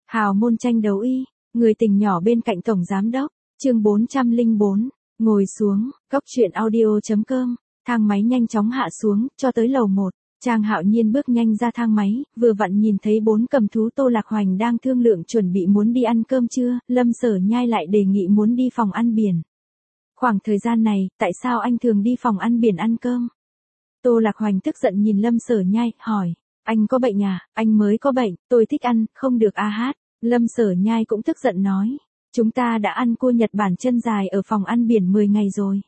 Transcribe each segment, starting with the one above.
Hào môn tranh đấu y, người tình nhỏ bên cạnh tổng giám đốc, chương 404, ngồi xuống, cốc truyện audio.com, thang máy nhanh chóng hạ xuống, cho tới lầu 1, Trang Hạo Nhiên bước nhanh ra thang máy, vừa vặn nhìn thấy 4 cầm thú Tô Lạc Hoành đang thương lượng chuẩn bị muốn đi ăn cơm trưa, Lâm Sở Nhai lại đề nghị muốn đi phòng ăn biển. Khoảng thời gian này, tại sao anh thường đi phòng ăn biển ăn cơm? Tô Lạc Hoành tức giận nhìn Lâm Sở Nhai, hỏi, anh có bệnh à, anh mới có bệnh, tôi thích ăn, không được a hát. Lâm Sở Nhai cũng tức giận nói, chúng ta đã ăn cua Nhật Bản chân dài ở phòng ăn biển 10 ngày rồi.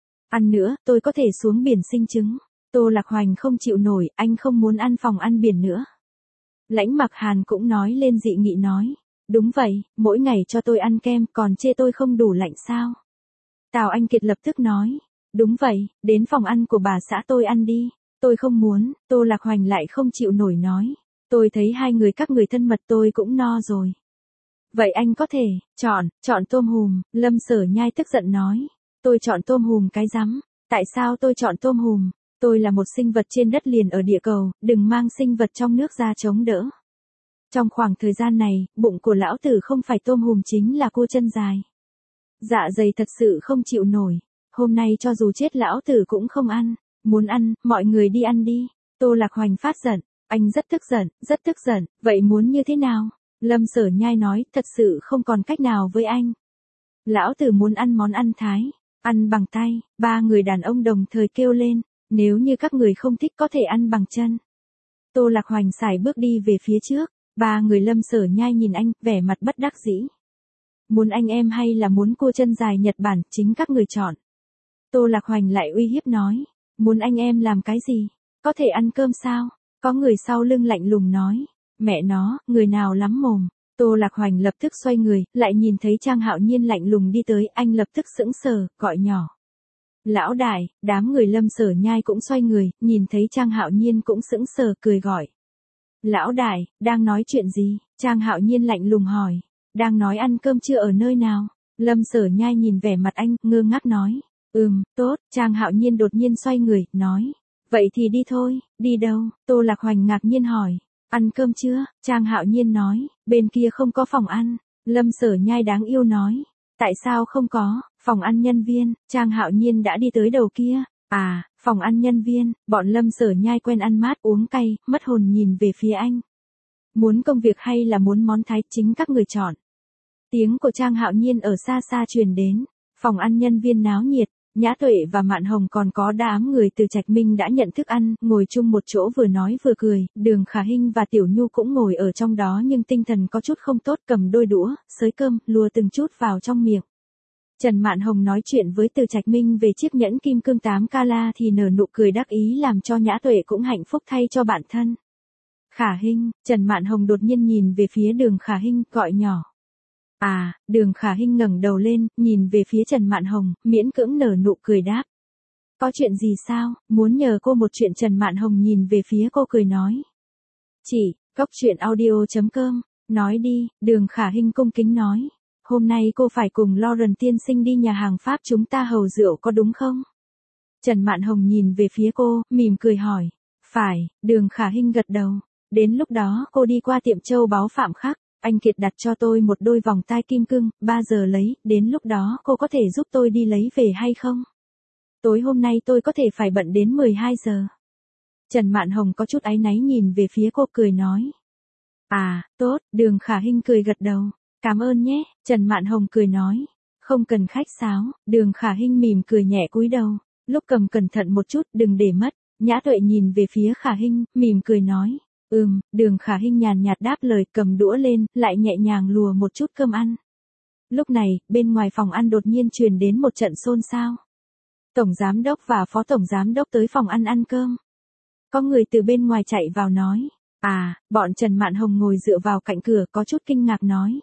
Ăn nữa, tôi có thể xuống biển sinh trứng. Tô Lạc Hoành không chịu nổi, anh không muốn ăn phòng ăn biển nữa. Lãnh Mặc Hàn cũng nói lên dị nghị nói, đúng vậy, mỗi ngày cho tôi ăn kem, còn chê tôi không đủ lạnh sao? Tào Anh Kiệt lập tức nói, đúng vậy, đến phòng ăn của bà xã tôi ăn đi. Tôi không muốn, Tô Lạc Hoành lại không chịu nổi nói, tôi thấy hai người các người thân mật tôi cũng no rồi. Vậy anh có thể, chọn tôm hùm, Lâm Sở Nhai tức giận nói, tôi chọn tôm hùm cái rắm, tại sao tôi chọn tôm hùm? Tôi là một sinh vật trên đất liền ở địa cầu, đừng mang sinh vật trong nước ra chống đỡ. Trong khoảng thời gian này, bụng của lão tử không phải tôm hùm chính là cua chân dài. Dạ dày thật sự không chịu nổi, hôm nay cho dù chết lão tử cũng không ăn, muốn ăn, mọi người đi ăn đi. Tô Lạc Hoành phát giận, anh rất tức giận, vậy muốn như thế nào? Lâm Sở Nhai nói, thật sự không còn cách nào với anh. Lão tử muốn ăn món ăn Thái, ăn bằng tay, ba người đàn ông đồng thời kêu lên. Nếu như các người không thích có thể ăn bằng chân. Tô Lạc Hoành sải bước đi về phía trước, ba người Lâm Sở Nhai nhìn anh, vẻ mặt bất đắc dĩ. Muốn anh em hay là muốn cua chân dài Nhật Bản, chính các người chọn. Tô Lạc Hoành lại uy hiếp nói, muốn anh em làm cái gì? Có thể ăn cơm sao? Có người sau lưng lạnh lùng nói, mẹ nó, người nào lắm mồm. Tô Lạc Hoành lập tức xoay người, lại nhìn thấy Trang Hạo Nhiên lạnh lùng đi tới, anh lập tức sững sờ, gọi nhỏ. Lão đại, đám người Lâm Sở Nhai cũng xoay người, nhìn thấy Trang Hạo Nhiên cũng sững sờ cười gọi. Lão đại, đang nói chuyện gì? Trang Hạo Nhiên lạnh lùng hỏi. Đang nói ăn cơm trưa ở nơi nào? Lâm Sở Nhai nhìn vẻ mặt anh, ngơ ngác nói. Tốt, Trang Hạo Nhiên đột nhiên xoay người, nói. Vậy thì đi thôi, đi đâu? Tô Lạc Hoành ngạc nhiên hỏi. Ăn cơm chưa? Trang Hạo Nhiên nói, bên kia không có phòng ăn. Lâm Sở Nhai đáng yêu nói. Tại sao không có? Phòng ăn nhân viên, Trang Hạo Nhiên đã đi tới đầu kia. À, phòng ăn nhân viên, bọn Lâm Sở Nhai quen ăn mát uống cay, mất hồn nhìn về phía anh. Muốn công việc hay là muốn món Thái, chính các người chọn. Tiếng của Trang Hạo Nhiên ở xa xa truyền đến, phòng ăn nhân viên náo nhiệt, Nhã Tuệ và Mạn Hồng còn có đám người từ Trạch Minh đã nhận thức ăn, ngồi chung một chỗ vừa nói vừa cười, Đường Khả Hinh và Tiểu Nhu cũng ngồi ở trong đó nhưng tinh thần có chút không tốt, cầm đôi đũa, xới cơm, lùa từng chút vào trong miệng. Trần Mạn Hồng nói chuyện với Từ Trạch Minh về chiếc nhẫn kim cương 8 carat thì nở nụ cười đắc ý làm cho Nhã Tuệ cũng hạnh phúc thay cho bản thân. Khả Hinh, Trần Mạn Hồng đột nhiên nhìn về phía Đường Khả Hinh, gọi nhỏ. À, Đường Khả Hinh ngẩng đầu lên, nhìn về phía Trần Mạn Hồng, miễn cưỡng nở nụ cười đáp. Có chuyện gì sao, muốn nhờ cô một chuyện? Trần Mạn Hồng nhìn về phía cô cười nói. Chị, cốc truyện audio.com, nói đi, Đường Khả Hinh cung kính nói. Hôm nay cô phải cùng Lauren tiên sinh đi nhà hàng Pháp chúng ta hầu rượu có đúng không? Trần Mạn Hồng nhìn về phía cô, mỉm cười hỏi. Phải, Đường Khả Hinh gật đầu. Đến lúc đó cô đi qua tiệm châu báu Phạm Khắc, anh Kiệt đặt cho tôi một đôi vòng tai kim cương, 3 giờ lấy, đến lúc đó cô có thể giúp tôi đi lấy về hay không? Tối hôm nay tôi có thể phải bận đến 12 giờ. Trần Mạn Hồng có chút áy náy nhìn về phía cô cười nói. À, tốt, Đường Khả Hinh cười gật đầu. Cảm ơn nhé, Trần Mạn Hồng cười nói. Không cần khách sáo, Đường Khả Hinh mỉm cười nhẹ cúi đầu. Lúc cầm cẩn thận một chút, đừng để mất. Nhã Tuệ nhìn về phía Khả Hinh, mỉm cười nói. Đường Khả Hinh nhàn nhạt đáp lời, cầm đũa lên, lại nhẹ nhàng lùa một chút cơm ăn. Lúc này, bên ngoài phòng ăn đột nhiên truyền đến một trận xôn xao. Tổng giám đốc và phó tổng giám đốc tới phòng ăn ăn cơm. Có người từ bên ngoài chạy vào nói. À, bọn Trần Mạn Hồng ngồi dựa vào cạnh cửa có chút kinh ngạc nói.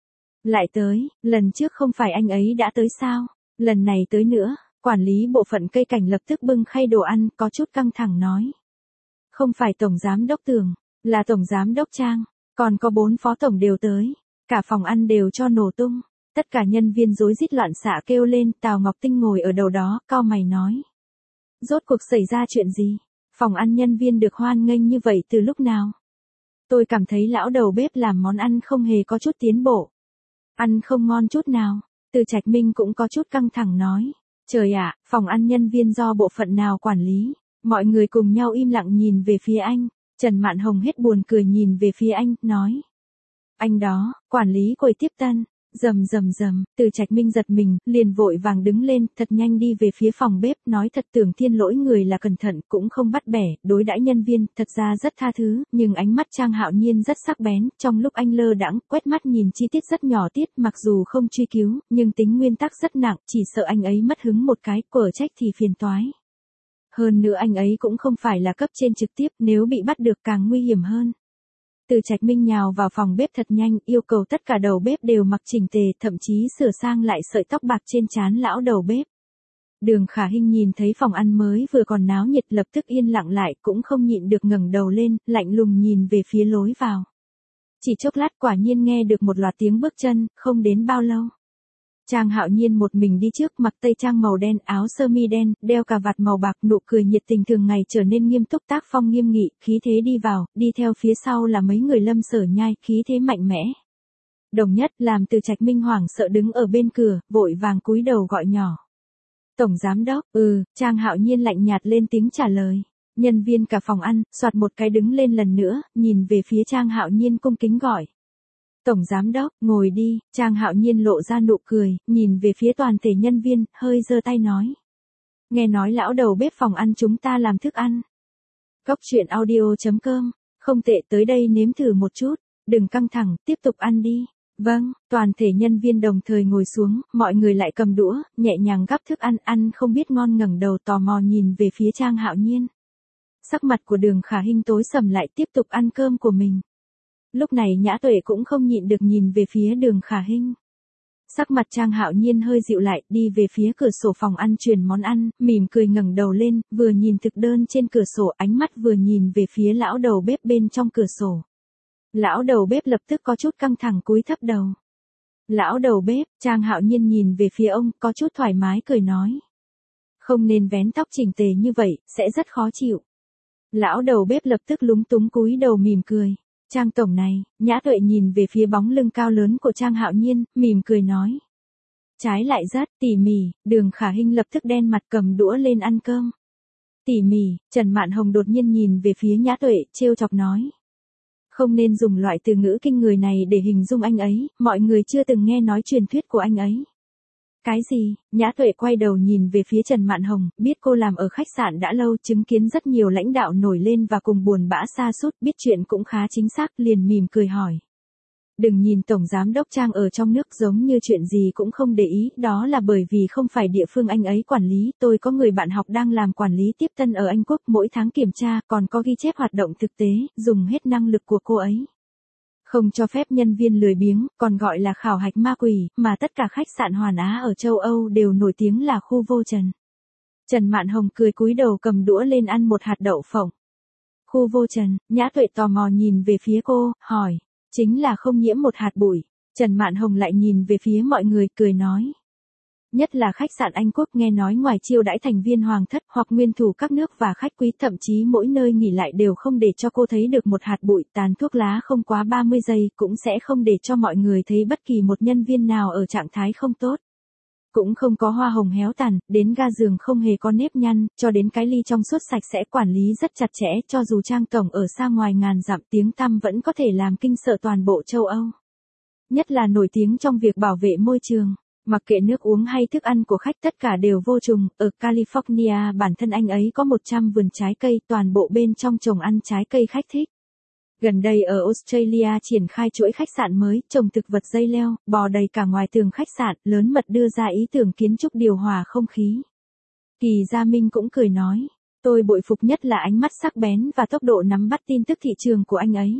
Lại tới, lần trước không phải anh ấy đã tới sao? Lần này tới nữa, quản lý bộ phận cây cảnh lập tức bưng khay đồ ăn, có chút căng thẳng nói. Không phải tổng giám đốc Tường, là tổng giám đốc Trang, còn có 4 phó tổng đều tới. Cả phòng ăn đều cho nổ tung. Tất cả nhân viên rối rít loạn xạ kêu lên, Tào Ngọc Tinh ngồi ở đầu đó, cau mày nói. Rốt cuộc xảy ra chuyện gì? Phòng ăn nhân viên được hoan nghênh như vậy từ lúc nào? Tôi cảm thấy lão đầu bếp làm món ăn không hề có chút tiến bộ. Ăn không ngon chút nào. Từ Trạch Minh cũng có chút căng thẳng nói. Trời ạ, phòng ăn nhân viên do bộ phận nào quản lý? Mọi người cùng nhau im lặng nhìn về phía anh. Trần Mạn Hồng hết buồn cười nhìn về phía anh, nói. Anh đó, quản lý quầy tiếp tân. Rầm rầm rầm, Từ Trạch Minh giật mình, liền vội vàng đứng lên, thật nhanh đi về phía phòng bếp, nói thật Tưởng Thiên lỗi người là cẩn thận, cũng không bắt bẻ, đối đãi nhân viên, thật ra rất tha thứ, nhưng ánh mắt Trang Hạo Nhiên rất sắc bén, trong lúc anh lơ đãng, quét mắt nhìn chi tiết rất nhỏ tiết, mặc dù không truy cứu, nhưng tính nguyên tắc rất nặng, chỉ sợ anh ấy mất hứng một cái, quở trách thì phiền toái. Hơn nữa anh ấy cũng không phải là cấp trên trực tiếp, nếu bị bắt được càng nguy hiểm hơn. Từ Trạch Minh nhào vào phòng bếp thật nhanh, yêu cầu tất cả đầu bếp đều mặc chỉnh tề, thậm chí sửa sang lại sợi tóc bạc trên trán lão đầu bếp. Đường Khả Hinh nhìn thấy phòng ăn mới vừa còn náo nhiệt lập tức yên lặng lại, cũng không nhịn được ngẩng đầu lên, lạnh lùng nhìn về phía lối vào. Chỉ chốc lát quả nhiên nghe được một loạt tiếng bước chân, không đến bao lâu. Trang Hạo Nhiên một mình đi trước, mặc tây trang màu đen, áo sơ mi đen, đeo cà vạt màu bạc, nụ cười nhiệt tình thường ngày trở nên nghiêm túc, tác phong nghiêm nghị, khí thế đi vào, đi theo phía sau là mấy người Lâm Sở Nhai, khí thế mạnh mẽ. Đồng Nhất làm Từ Trạch Minh hoảng sợ đứng ở bên cửa, vội vàng cúi đầu gọi nhỏ. Tổng giám đốc, Trang Hạo Nhiên lạnh nhạt lên tiếng trả lời. Nhân viên cả phòng ăn, soạt một cái đứng lên lần nữa, nhìn về phía Trang Hạo Nhiên cung kính gọi. Tổng giám đốc, ngồi đi, Trang Hạo Nhiên lộ ra nụ cười, nhìn về phía toàn thể nhân viên, hơi giơ tay nói. Nghe nói lão đầu bếp phòng ăn chúng ta làm thức ăn. Cốc truyện audio.com, không tệ, tới đây nếm thử một chút, đừng căng thẳng, tiếp tục ăn đi. Vâng, toàn thể nhân viên đồng thời ngồi xuống, mọi người lại cầm đũa, nhẹ nhàng gắp thức ăn, ăn không biết ngon ngẩng đầu tò mò nhìn về phía Trang Hạo Nhiên. Sắc mặt của Đường Khả Hinh tối sầm lại tiếp tục ăn cơm của mình. Lúc này Nhã Tuệ cũng không nhịn được nhìn về phía Đường Khả Hinh. Sắc mặt Trang Hạo Nhiên hơi dịu lại, đi về phía cửa sổ phòng ăn truyền món ăn, mỉm cười ngẩng đầu lên, vừa nhìn thực đơn trên cửa sổ, ánh mắt vừa nhìn về phía lão đầu bếp bên trong cửa sổ. Lão đầu bếp lập tức có chút căng thẳng cúi thấp đầu. Lão đầu bếp, Trang Hạo Nhiên nhìn về phía ông, có chút thoải mái cười nói. Không nên vén tóc chỉnh tề như vậy, sẽ rất khó chịu. Lão đầu bếp lập tức lúng túng cúi đầu mỉm cười. Trang tổng này, Nhã Tuệ nhìn về phía bóng lưng cao lớn của Trang Hạo Nhiên, mỉm cười nói. Trái lại rất tỉ mỉ, Đường Khả Hinh lập tức đen mặt cầm đũa lên ăn cơm. Tỉ mỉ, Trần Mạn Hồng đột nhiên nhìn về phía Nhã Tuệ, trêu chọc nói. Không nên dùng loại từ ngữ kinh người này để hình dung anh ấy, mọi người chưa từng nghe nói truyền thuyết của anh ấy. Cái gì? Nhã Tuệ quay đầu nhìn về phía Trần Mạn Hồng, biết cô làm ở khách sạn đã lâu, chứng kiến rất nhiều lãnh đạo nổi lên và cùng buồn bã sa sút, biết chuyện cũng khá chính xác, liền mỉm cười hỏi. Đừng nhìn Tổng Giám Đốc Trang ở trong nước giống như chuyện gì cũng không để ý, đó là bởi vì không phải địa phương anh ấy quản lý, tôi có người bạn học đang làm quản lý tiếp tân ở Anh Quốc, mỗi tháng kiểm tra, còn có ghi chép hoạt động thực tế, dùng hết năng lực của cô ấy. Không cho phép nhân viên lười biếng, còn gọi là khảo hạch ma quỷ, mà tất cả khách sạn Hoàn Á ở châu Âu đều nổi tiếng là khu vô trần. Trần Mạn Hồng cười cúi đầu cầm đũa lên ăn một hạt đậu phộng. Khu vô trần, Nhã Tuệ tò mò nhìn về phía cô, hỏi, chính là không nhiễm một hạt bụi. Trần Mạn Hồng lại nhìn về phía mọi người, cười nói. Nhất là khách sạn Anh Quốc, nghe nói ngoài chiêu đãi thành viên hoàng thất hoặc nguyên thủ các nước và khách quý, thậm chí mỗi nơi nghỉ lại đều không để cho cô thấy được một hạt bụi, tàn thuốc lá không quá 30 giây, cũng sẽ không để cho mọi người thấy bất kỳ một nhân viên nào ở trạng thái không tốt. Cũng không có hoa hồng héo tàn, đến ga giường không hề có nếp nhăn, cho đến cái ly trong suốt sạch sẽ, quản lý rất chặt chẽ, cho dù Trang tổng ở xa ngoài ngàn dặm, tiếng tăm vẫn có thể làm kinh sợ toàn bộ châu Âu. Nhất là nổi tiếng trong việc bảo vệ môi trường. Mặc kệ nước uống hay thức ăn của khách tất cả đều vô trùng, ở California bản thân anh ấy có 100 vườn trái cây, toàn bộ bên trong trồng ăn trái cây khách thích. Gần đây ở Australia triển khai chuỗi khách sạn mới, trồng thực vật dây leo, bò đầy cả ngoài tường khách sạn, lớn mật đưa ra ý tưởng kiến trúc điều hòa không khí. Kỳ Gia Minh cũng cười nói, tôi bội phục nhất là ánh mắt sắc bén và tốc độ nắm bắt tin tức thị trường của anh ấy.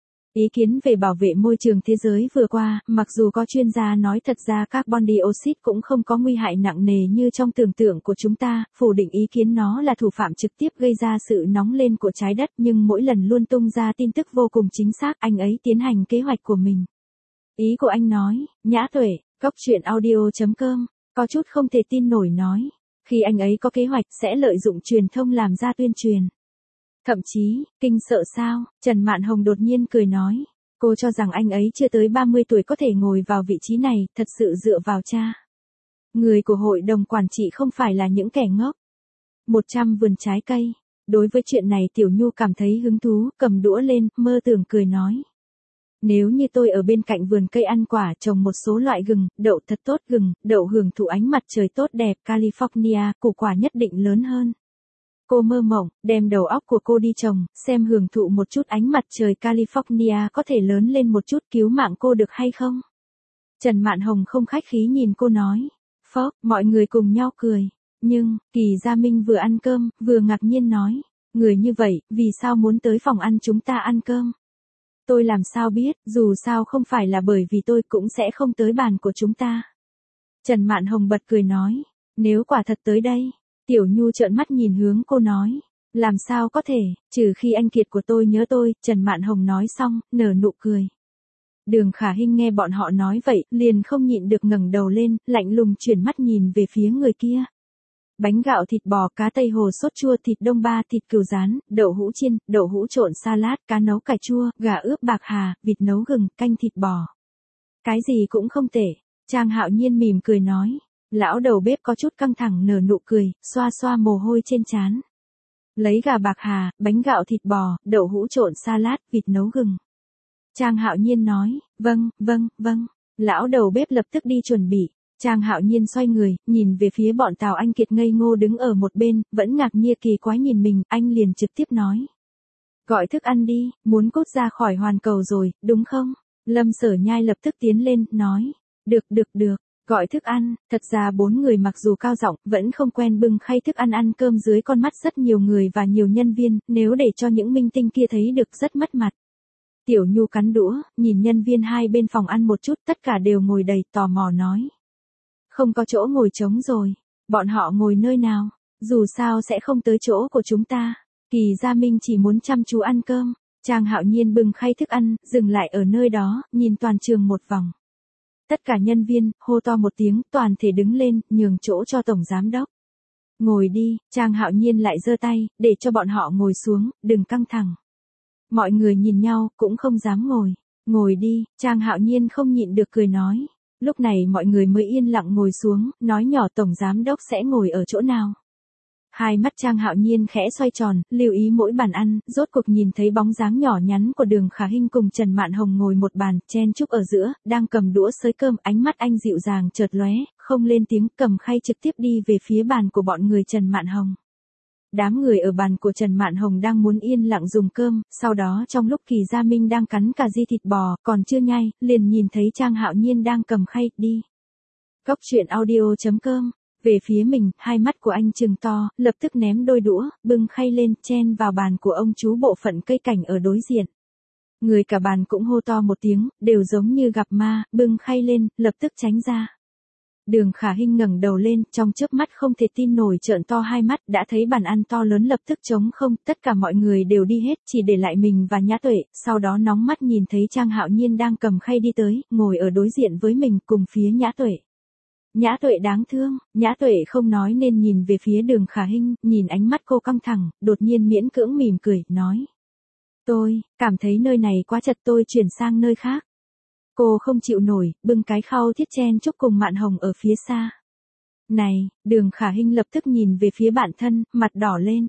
Ý kiến về bảo vệ môi trường thế giới vừa qua, mặc dù có chuyên gia nói thật ra carbon dioxide cũng không có nguy hại nặng nề như trong tưởng tượng của chúng ta, phủ định ý kiến nó là thủ phạm trực tiếp gây ra sự nóng lên của trái đất, nhưng mỗi lần luôn tung ra tin tức vô cùng chính xác, anh ấy tiến hành kế hoạch của mình. Ý của anh nói, Nhã Tuệ, Cốc truyện audio.com, có chút không thể tin nổi nói, khi anh ấy có kế hoạch sẽ lợi dụng truyền thông làm ra tuyên truyền. Thậm chí, kinh sợ sao, Trần Mạn Hồng đột nhiên cười nói. Cô cho rằng anh ấy chưa tới 30 tuổi có thể ngồi vào vị trí này, thật sự dựa vào cha. Người của hội đồng quản trị không phải là những kẻ ngốc. 100 vườn trái cây. Đối với chuyện này Tiểu Nhu cảm thấy hứng thú, cầm đũa lên, mơ tưởng cười nói. Nếu như tôi ở bên cạnh vườn cây ăn quả trồng một số loại gừng, đậu thật tốt gừng, đậu hưởng thụ ánh mặt trời tốt đẹp California, củ quả nhất định lớn hơn. Cô mơ mộng, đem đầu óc của cô đi trồng, xem hưởng thụ một chút ánh mặt trời California có thể lớn lên một chút cứu mạng cô được hay không? Trần Mạn Hồng không khách khí nhìn cô nói. Phốc, mọi người cùng nhau cười. Nhưng, Kỳ Gia Minh vừa ăn cơm, vừa ngạc nhiên nói. Người như vậy, vì sao muốn tới phòng ăn chúng ta ăn cơm? Tôi làm sao biết, dù sao không phải là bởi vì tôi cũng sẽ không tới bàn của chúng ta. Trần Mạn Hồng bật cười nói. Nếu quả thật tới đây. Tiểu Nhu trợn mắt nhìn hướng cô nói. Làm sao có thể, trừ khi anh Kiệt của tôi nhớ tôi, Trần Mạn Hồng nói xong, nở nụ cười. Đường Khả Hinh nghe bọn họ nói vậy, liền không nhịn được ngẩng đầu lên, lạnh lùng chuyển mắt nhìn về phía người kia. Bánh gạo thịt bò, cá tây hồ sốt chua, thịt đông ba, thịt cừu rán, đậu hũ chiên, đậu hũ trộn salad, cá nấu cải chua, gà ướp bạc hà, vịt nấu gừng, canh thịt bò. Cái gì cũng không tệ. Trang Hạo Nhiên mỉm cười nói. Lão đầu bếp có chút căng thẳng nở nụ cười, xoa xoa mồ hôi trên trán. Lấy gà bạc hà, bánh gạo thịt bò, đậu hũ trộn salad, vịt nấu gừng. Trang Hạo Nhiên nói, vâng. Lão đầu bếp lập tức đi chuẩn bị. Trang Hạo Nhiên xoay người, nhìn về phía bọn Tào Anh Kiệt ngây ngô đứng ở một bên, vẫn ngạc nhiên kỳ quái nhìn mình, anh liền trực tiếp nói. Gọi thức ăn đi, muốn cút ra khỏi hoàn cầu rồi, đúng không? Lâm Sở Nhai lập tức tiến lên, nói. Được. Gọi thức ăn, thật ra 4 người mặc dù cao giọng, vẫn không quen bưng khay thức ăn cơm dưới con mắt rất nhiều người và nhiều nhân viên, nếu để cho những minh tinh kia thấy được rất mất mặt. Tiểu Nhu cắn đũa, nhìn nhân viên hai bên phòng ăn một chút, tất cả đều ngồi đầy, tò mò nói. Không có chỗ ngồi trống rồi, bọn họ ngồi nơi nào, dù sao sẽ không tới chỗ của chúng ta. Kỳ Gia Minh chỉ muốn chăm chú ăn cơm. Trang Hạo Nhiên bưng khay thức ăn, dừng lại ở nơi đó, nhìn toàn trường một vòng. Tất cả nhân viên, hô to một tiếng, toàn thể đứng lên, nhường chỗ cho tổng giám đốc. Ngồi đi, Trang Hạo Nhiên lại giơ tay, để cho bọn họ ngồi xuống, đừng căng thẳng. Mọi người nhìn nhau, cũng không dám ngồi. Ngồi đi, Trang Hạo Nhiên không nhịn được cười nói. Lúc này mọi người mới yên lặng ngồi xuống, nói nhỏ tổng giám đốc sẽ ngồi ở chỗ nào. Hai mắt Trang Hạo Nhiên khẽ xoay tròn, lưu ý mỗi bàn ăn, rốt cuộc nhìn thấy bóng dáng nhỏ nhắn của Đường Khả Hinh cùng Trần Mạn Hồng ngồi một bàn, chen chúc ở giữa, đang cầm đũa xới cơm, ánh mắt anh dịu dàng chợt lóe, không lên tiếng, cầm khay trực tiếp đi về phía bàn của bọn người Trần Mạn Hồng. Đám người ở bàn của Trần Mạn Hồng đang muốn yên lặng dùng cơm, sau đó trong lúc Kỳ Gia Minh đang cắn cà ri thịt bò, còn chưa nhai, liền nhìn thấy Trang Hạo Nhiên đang cầm khay, đi. Góc truyện audio.com. Về phía mình, hai mắt của anh trừng to, lập tức ném đôi đũa, bưng khay lên, chen vào bàn của ông chú bộ phận cây cảnh ở đối diện. Người cả bàn cũng hô to một tiếng, đều giống như gặp ma, bưng khay lên, lập tức tránh ra. Đường Khả Hinh ngẩng đầu lên, trong chớp mắt không thể tin nổi trợn to hai mắt, đã thấy bàn ăn to lớn lập tức trống không, tất cả mọi người đều đi hết, chỉ để lại mình và Nhã Tuệ, sau đó nóng mắt nhìn thấy Trang Hạo Nhiên đang cầm khay đi tới, ngồi ở đối diện với mình cùng phía Nhã Tuệ. Nhã Tuệ đáng thương, Nhã Tuệ không nói nên nhìn về phía Đường Khả Hinh, nhìn ánh mắt cô căng thẳng, đột nhiên miễn cưỡng mỉm cười, nói. Tôi, cảm thấy nơi này quá chật tôi chuyển sang nơi khác. Cô không chịu nổi, bưng cái khao thiết chen chúc cùng Mạn Hồng ở phía xa. Này, Đường Khả Hinh lập tức nhìn về phía bản thân, mặt đỏ lên.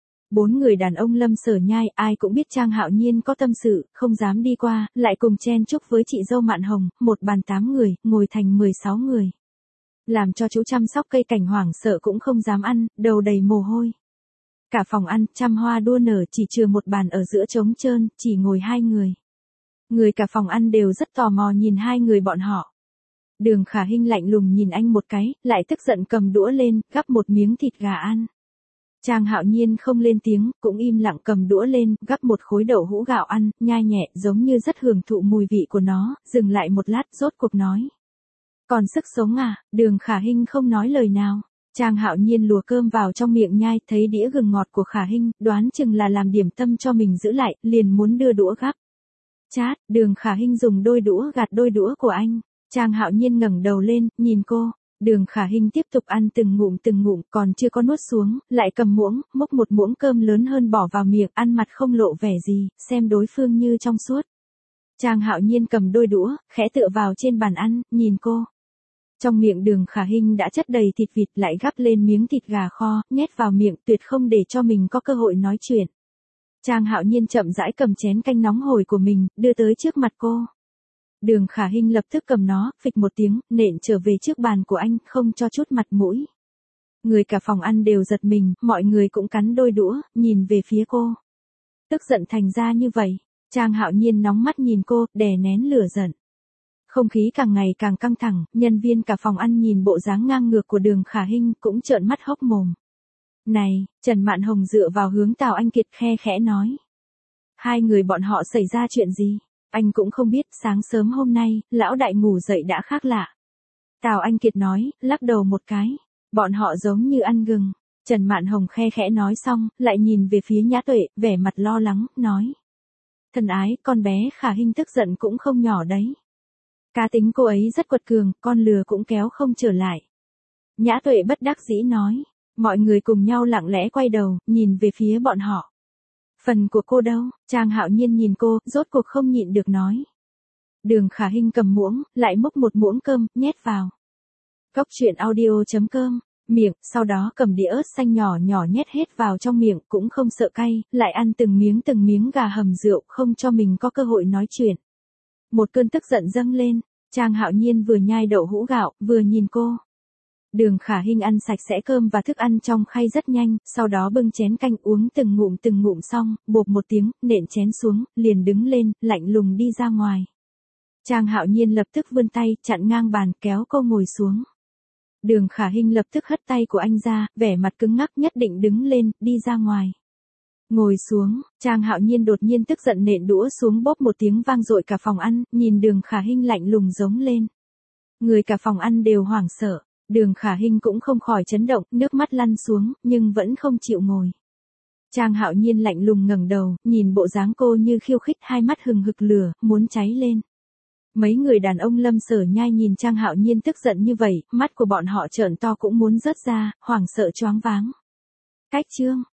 4 người đàn ông Lâm Sở Nhai, ai cũng biết Trang Hạo Nhiên có tâm sự, không dám đi qua, lại cùng chen chúc với chị dâu Mạn Hồng, một bàn 8 người, ngồi thành 16 người. Làm cho chú chăm sóc cây cảnh hoảng sợ cũng không dám ăn, đầu đầy mồ hôi. Cả phòng ăn, trăm hoa đua nở, chỉ chừa một bàn ở giữa trống trơn, chỉ ngồi 2 người. Người cả phòng ăn đều rất tò mò nhìn 2 người bọn họ. Đường Khả Hinh lạnh lùng nhìn anh một cái, lại tức giận cầm đũa lên, gắp một miếng thịt gà ăn. Trang Hạo Nhiên không lên tiếng, cũng im lặng cầm đũa lên, gắp một khối đậu hũ gạo ăn, nhai nhẹ, giống như rất hưởng thụ mùi vị của nó, dừng lại một lát, rốt cuộc nói. Còn sức sống à? Đường Khả Hinh không nói lời nào. Trang Hạo Nhiên lùa cơm vào trong miệng nhai, thấy đĩa gừng ngọt của Khả Hinh, đoán chừng là làm điểm tâm cho mình giữ lại, liền muốn đưa đũa gắp. Chát, Đường Khả Hinh dùng đôi đũa gạt đôi đũa của anh. Trang Hạo Nhiên ngẩng đầu lên, nhìn cô. Đường Khả Hinh tiếp tục ăn từng ngụm còn chưa có nuốt xuống, lại cầm muỗng, múc một muỗng cơm lớn hơn bỏ vào miệng, ăn mặt không lộ vẻ gì, xem đối phương như trong suốt. Trang Hạo Nhiên cầm đôi đũa, khẽ tựa vào trên bàn ăn, nhìn cô. Trong miệng Đường Khả Hinh đã chất đầy thịt vịt, lại gắp lên miếng thịt gà kho, nhét vào miệng, tuyệt không để cho mình có cơ hội nói chuyện. Trang Hạo Nhiên chậm rãi cầm chén canh nóng hổi của mình, đưa tới trước mặt cô. Đường Khả Hinh lập tức cầm nó, phịch một tiếng, nện trở về trước bàn của anh, không cho chút mặt mũi. Người cả phòng ăn đều giật mình, mọi người cũng cắn đôi đũa, nhìn về phía cô. Tức giận thành ra như vậy. Trang Hạo Nhiên nóng mắt nhìn cô, đè nén lửa giận. Không khí càng ngày càng căng thẳng, nhân viên cả phòng ăn nhìn bộ dáng ngang ngược của Đường Khả Hinh cũng trợn mắt hốc mồm. Này, Trần Mạn Hồng dựa vào hướng Tào Anh Kiệt khe khẽ nói. Hai người bọn họ xảy ra chuyện gì? Anh cũng không biết, sáng sớm hôm nay, lão đại ngủ dậy đã khác lạ. Tào Anh Kiệt nói, lắc đầu một cái. Bọn họ giống như ăn gừng. Trần Mạn Hồng khe khẽ nói xong, lại nhìn về phía Nhã Tuệ, vẻ mặt lo lắng, nói. Thân ái, con bé Khả Hinh tức giận cũng không nhỏ đấy. Cá tính cô ấy rất quật cường, con lừa cũng kéo không trở lại. Nhã Tuệ bất đắc dĩ nói. Mọi người cùng nhau lặng lẽ quay đầu, nhìn về phía bọn họ. Phần của cô đâu? Trang Hạo Nhiên nhìn cô, rốt cuộc không nhịn được nói. Đường Khả Hinh cầm muỗng, lại múc một muỗng cơm, nhét vào. Cóc truyện audio.com, miệng, sau đó cầm đĩa ớt xanh nhỏ nhỏ nhét hết vào trong miệng, cũng không sợ cay, lại ăn từng miếng gà hầm rượu, không cho mình có cơ hội nói chuyện. Một cơn tức giận dâng lên, Trang Hạo Nhiên vừa nhai đậu hũ gạo, vừa nhìn cô. Đường Khả Hinh ăn sạch sẽ cơm và thức ăn trong khay rất nhanh, sau đó bưng chén canh uống từng ngụm xong, bộp một tiếng, nện chén xuống, liền đứng lên, lạnh lùng đi ra ngoài. Trang Hạo Nhiên lập tức vươn tay, chặn ngang bàn, kéo cô ngồi xuống. Đường Khả Hinh lập tức hất tay của anh ra, vẻ mặt cứng ngắc, nhất định đứng lên, đi ra ngoài. Ngồi xuống, Trang Hạo Nhiên đột nhiên tức giận nện đũa xuống, bóp một tiếng vang dội cả phòng ăn, nhìn Đường Khả Hinh lạnh lùng giống lên. Người cả phòng ăn đều hoảng sợ. Đường Khả Hinh cũng không khỏi chấn động, nước mắt lăn xuống, nhưng vẫn không chịu ngồi. Trang Hạo Nhiên lạnh lùng ngẩng đầu, nhìn bộ dáng cô như khiêu khích, hai mắt hừng hực lửa, muốn cháy lên. Mấy người đàn ông Lâm Sở Nhai nhìn Trang Hạo Nhiên tức giận như vậy, mắt của bọn họ trợn to cũng muốn rớt ra, hoảng sợ choáng váng. Cách chương